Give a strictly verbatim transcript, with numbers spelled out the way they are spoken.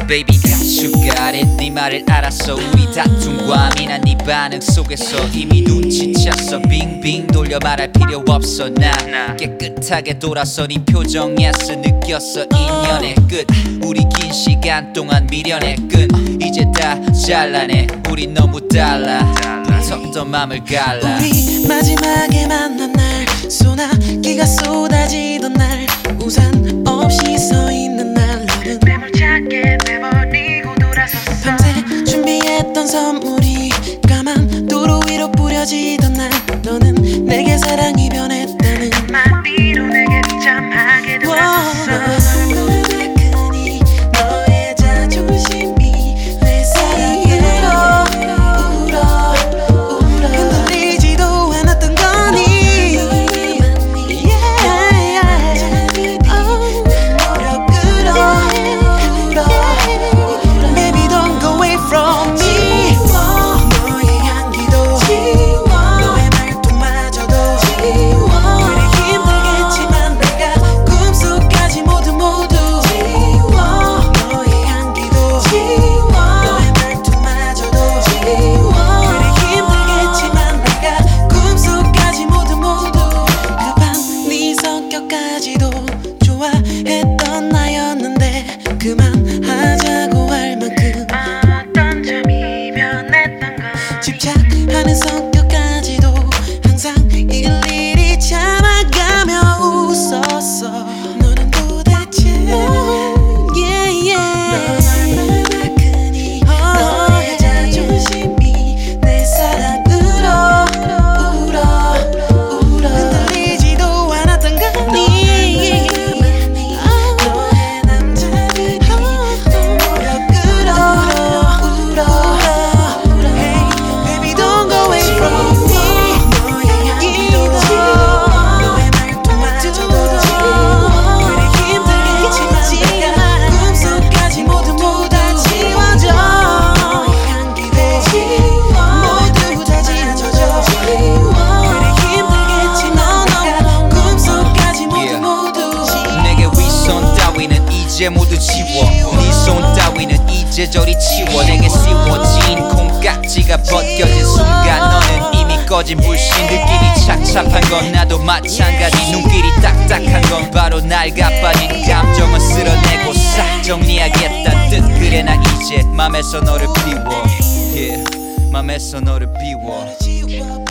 baby you got it. 네 말을 알았어. 우리 다툼과 미난 네 반응 속에서 이미 눈치챘어. 빙빙 돌려 말할 필요 없어. 나 깨끗하게 돌아서 네 표정에서 느꼈어. 인연의 끝 우리 긴 시간 동안 미련의 끈 이제 다 잘라내. 우리 너무 달라 붙었던 맘을 갈라. 우리 마지막에 만난 날 소나기가 쏟아지던 날 우산 없이 서 있는 날 너는 매몰차게 내버리고 돌아섰어. 밤새 준비했던 선물이 까만 도로 위로 뿌려지던 날 너는 내게 사랑이 변했다는 한마디로 내게 잠하게 되었어. 너의 자존심이 내 사랑으로 울어 울어 흔들리지도 않았던 거니 노력 끌어 울어 Baby don't go away from me. 너의 향기도 너의 말투마저도 그래 힘들겠지만 내가 꿈속까지 모두 모두 너의 향기도 너의 말투마저도 그래 힘들겠지만 내가 꿈속까지 모두 모두 급한 네 성격까지도 좋아했던 나였는데 그만하자고 할 만큼 어떤 점이 변했던가. 집착하는 성격까지도 항상 일일이 참아가며 웃었어. 너는 도대체 yeah, yeah. 얼마나 크니 너의 자존심이 내 사랑으로 울어 울어 흔들리지도 않았던 거니 너의 남자들이 노력 끌어 울어 Hey baby don't go away from me. 너의 향기도 너의 말투마저도 그래 힘들겠지만 내가 꿈속까지 모두 모두 다 지워져. 너의 향기도 모두 다 지워져. 그래 힘들겠지만 내가 꿈속까지 모두 모두 내게 윗손 따위는 이제 모두 지워. 네 손 따위는 이제 저리 치워. 내게 씌워진 콩깍지가 벗겨진 순간 너는 이미 꺼진 불신. 느낌이 착잡한 건 나도 마찬가지. 눈길이 딱딱한 건 바로 날 가빠진 감정은 쓸어내고 싹 정리하겠다는 뜻. 그래 나 이제 맘에서 너를 비워 yeah. 맘에서 너를 비워. 지워